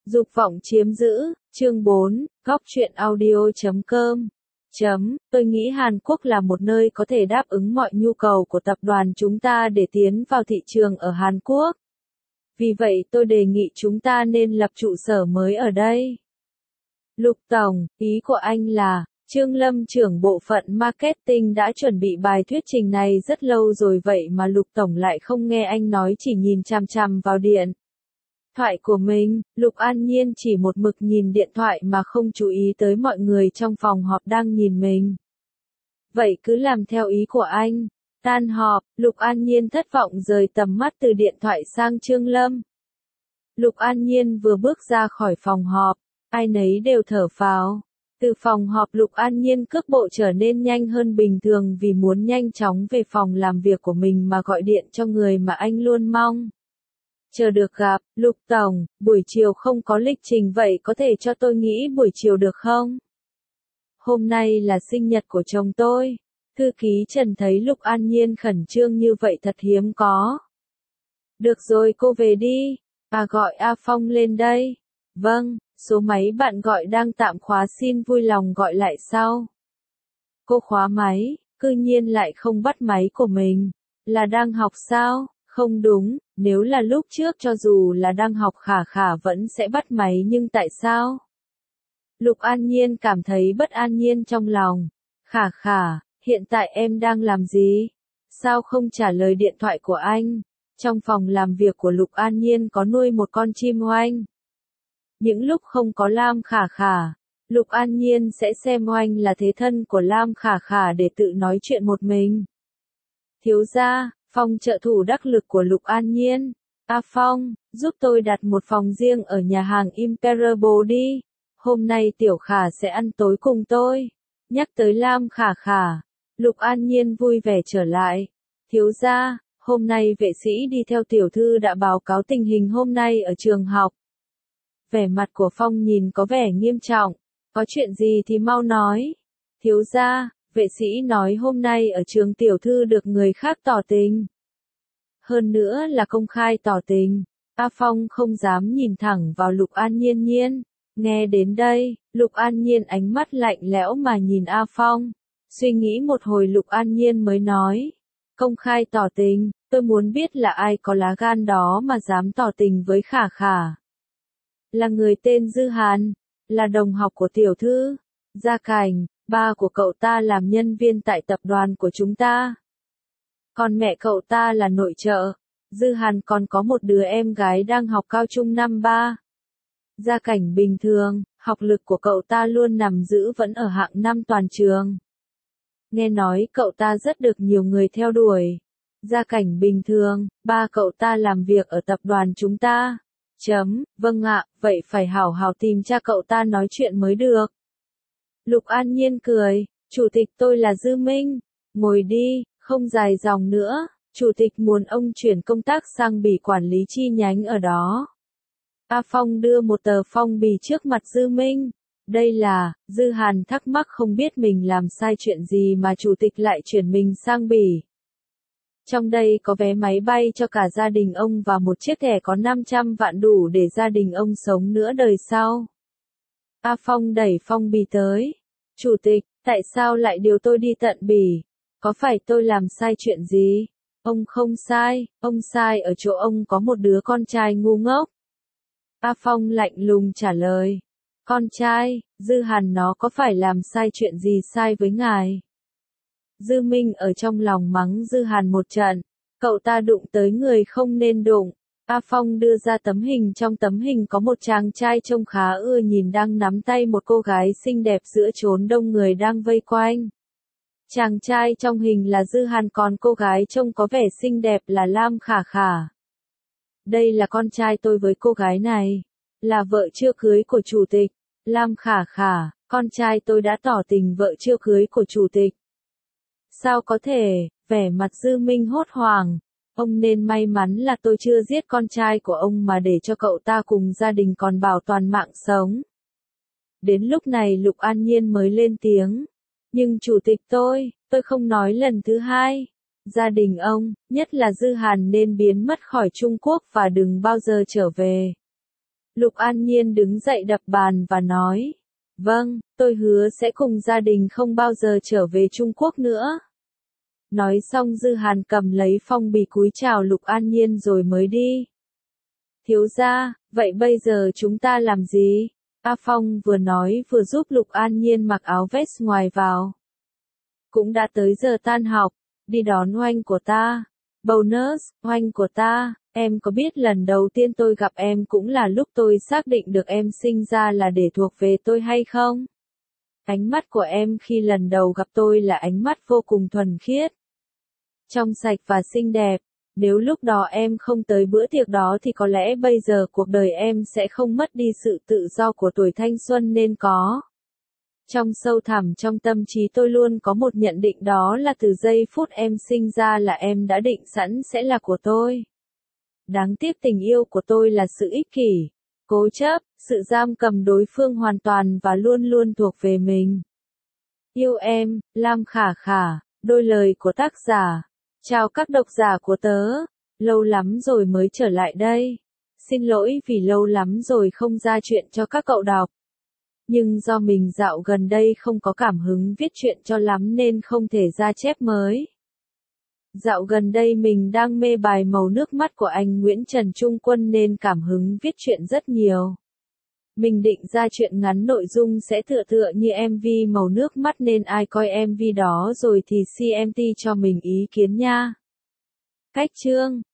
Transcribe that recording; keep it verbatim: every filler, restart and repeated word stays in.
Dục vọng chiếm giữ, chương bốn, góc truyện audio chấm com. Chấm, tôi nghĩ Hàn Quốc là một nơi có thể đáp ứng mọi nhu cầu của tập đoàn chúng ta để tiến vào thị trường ở Hàn Quốc. Vì vậy tôi đề nghị chúng ta nên lập trụ sở mới ở đây. Lục Tổng, ý của anh là, Trương Lâm trưởng bộ phận marketing đã chuẩn bị bài thuyết trình này rất lâu rồi vậy mà Lục Tổng lại không nghe anh nói, chỉ nhìn chằm chằm vào điện thoại của mình. Lục An Nhiên chỉ một mực nhìn điện thoại mà không chú ý tới mọi người trong phòng họp đang nhìn mình. Vậy cứ làm theo ý của anh. Tan họp, Lục An Nhiên thất vọng rời tầm mắt từ điện thoại sang Trương Lâm. Lục An Nhiên vừa bước ra khỏi phòng họp, ai nấy đều thở phào. Từ phòng họp Lục An Nhiên cước bộ trở nên nhanh hơn bình thường vì muốn nhanh chóng về phòng làm việc của mình mà gọi điện cho người mà anh luôn mong chờ được gặp. Lục Tổng, buổi chiều không có lịch trình vậy có thể cho tôi nghỉ buổi chiều được không? Hôm nay là sinh nhật của chồng tôi. Thư ký Trần thấy Lục An Nhiên khẩn trương như vậy thật hiếm có. Được rồi, cô về đi. À, gọi A Phong lên đây. Vâng, số máy bạn gọi đang tạm khóa, xin vui lòng gọi lại sau. Cô khóa máy, cư nhiên lại không bắt máy của mình. Là đang học sao? Không đúng, nếu là lúc trước cho dù là đang học Khả Khả vẫn sẽ bắt máy nhưng tại sao? Lục An Nhiên cảm thấy bất an nhiên trong lòng. Khả Khả, hiện tại em đang làm gì? Sao không trả lời điện thoại của anh? Trong phòng làm việc của Lục An Nhiên có nuôi một con chim oanh. Những lúc không có Lam Khả Khả, Lục An Nhiên sẽ xem oanh là thế thân của Lam Khả Khả để tự nói chuyện một mình. Thiếu gia, Phong trợ thủ đắc lực của Lục An Nhiên. A Phong, giúp tôi đặt một phòng riêng ở nhà hàng Imperable đi. Hôm nay Tiểu Khả sẽ ăn tối cùng tôi. Nhắc tới Lam Khả Khả, Lục An Nhiên vui vẻ trở lại. Thiếu gia, hôm nay vệ sĩ đi theo tiểu thư đã báo cáo tình hình hôm nay ở trường học. Vẻ mặt của Phong nhìn có vẻ nghiêm trọng. Có chuyện gì thì mau nói. Thiếu gia, vệ sĩ nói hôm nay ở trường tiểu thư được người khác tỏ tình. Hơn nữa là công khai tỏ tình. A Phong không dám nhìn thẳng vào Lục An Nhiên Nhiên. Nghe đến đây, Lục An Nhiên ánh mắt lạnh lẽo mà nhìn A Phong. Suy nghĩ một hồi Lục An Nhiên mới nói. Công khai tỏ tình, tôi muốn biết là ai có lá gan đó mà dám tỏ tình với Khả Khả. Là người tên Dư Hàn, là đồng học của tiểu thư. Gia Cảnh, ba của cậu ta làm nhân viên tại tập đoàn của chúng ta. Còn mẹ cậu ta là nội trợ. Dư Hàn còn có một đứa em gái đang học cao trung năm ba. Gia Cảnh bình thường, học lực của cậu ta luôn nằm giữ vẫn ở hạng năm toàn trường. Nghe nói cậu ta rất được nhiều người theo đuổi. Gia Cảnh bình thường, ba cậu ta làm việc ở tập đoàn chúng ta. Chấm, vâng ạ, vậy phải hảo hảo tìm cha cậu ta nói chuyện mới được. Lục An Nhiên cười, chủ tịch tôi là Dư Minh. Ngồi đi, không dài dòng nữa, chủ tịch muốn ông chuyển công tác sang Bỉ quản lý chi nhánh ở đó. A Phong đưa một tờ phong bì trước mặt Dư Minh. Đây là, Dư Hàn thắc mắc không biết mình làm sai chuyện gì mà chủ tịch lại chuyển mình sang Bỉ. Trong đây có vé máy bay cho cả gia đình ông và một chiếc thẻ có năm trăm vạn đủ để gia đình ông sống nửa đời sau. A Phong đẩy phong bì tới. Chủ tịch, tại sao lại điều tôi đi tận Bỉ? Có phải tôi làm sai chuyện gì? Ông không sai, ông sai ở chỗ ông có một đứa con trai ngu ngốc. A Phong lạnh lùng trả lời. Con trai, Dư Hàn nó có phải làm sai chuyện gì sai với ngài? Dư Minh ở trong lòng mắng Dư Hàn một trận. Cậu ta đụng tới người không nên đụng. A Phong đưa ra tấm hình, trong tấm hình có một chàng trai trông khá ưa nhìn đang nắm tay một cô gái xinh đẹp giữa chốn đông người đang vây quanh. Chàng trai trong hình là Dư Hàn còn cô gái trông có vẻ xinh đẹp là Lam Khả Khả. Đây là con trai tôi với cô gái này. Là vợ chưa cưới của chủ tịch. Lam Khả Khả, con trai tôi đã tỏ tình vợ chưa cưới của chủ tịch. Sao có thể, vẻ mặt Dư Minh hốt hoảng. Ông nên may mắn là tôi chưa giết con trai của ông mà để cho cậu ta cùng gia đình còn bảo toàn mạng sống. Đến lúc này Lục An Nhiên mới lên tiếng. Nhưng chủ tịch tôi, tôi không nói lần thứ hai. Gia đình ông, nhất là Dư Hàn nên biến mất khỏi Trung Quốc và đừng bao giờ trở về. Lục An Nhiên đứng dậy đập bàn và nói. Vâng, tôi hứa sẽ cùng gia đình không bao giờ trở về Trung Quốc nữa. Nói xong Dư Hàn cầm lấy phong bì cúi chào Lục An Nhiên rồi mới đi. Thiếu gia, vậy bây giờ chúng ta làm gì? A Phong vừa nói vừa giúp Lục An Nhiên mặc áo vest ngoài vào. Cũng đã tới giờ tan học, đi đón Oanh của ta. Bonus, Oanh của ta, em có biết lần đầu tiên tôi gặp em cũng là lúc tôi xác định được em sinh ra là để thuộc về tôi hay không? Ánh mắt của em khi lần đầu gặp tôi là ánh mắt vô cùng thuần khiết, trong sạch và xinh đẹp. Nếu lúc đó em không tới bữa tiệc đó thì có lẽ bây giờ cuộc đời em sẽ không mất đi sự tự do của tuổi thanh xuân nên có. Trong sâu thẳm trong tâm trí tôi luôn có một nhận định, đó là từ giây phút em sinh ra là em đã định sẵn sẽ là của tôi. Đáng tiếc tình yêu của tôi là sự ích kỷ, cố chấp, sự giam cầm đối phương hoàn toàn và luôn luôn thuộc về mình. Yêu em, Lam Khả Khả, đôi lời của tác giả. Chào các độc giả của tớ, lâu lắm rồi mới trở lại đây. Xin lỗi vì lâu lắm rồi không ra chuyện cho các cậu đọc. Nhưng do mình dạo gần đây không có cảm hứng viết truyện cho lắm nên không thể ra chép mới. Dạo gần đây mình đang mê bài Màu Nước Mắt của anh Nguyễn Trần Trung Quân nên cảm hứng viết truyện rất nhiều. Mình định ra truyện ngắn nội dung sẽ tựa tựa như em vê Màu Nước Mắt nên ai coi em vê đó rồi thì xê em tê cho mình ý kiến nha. Cách chương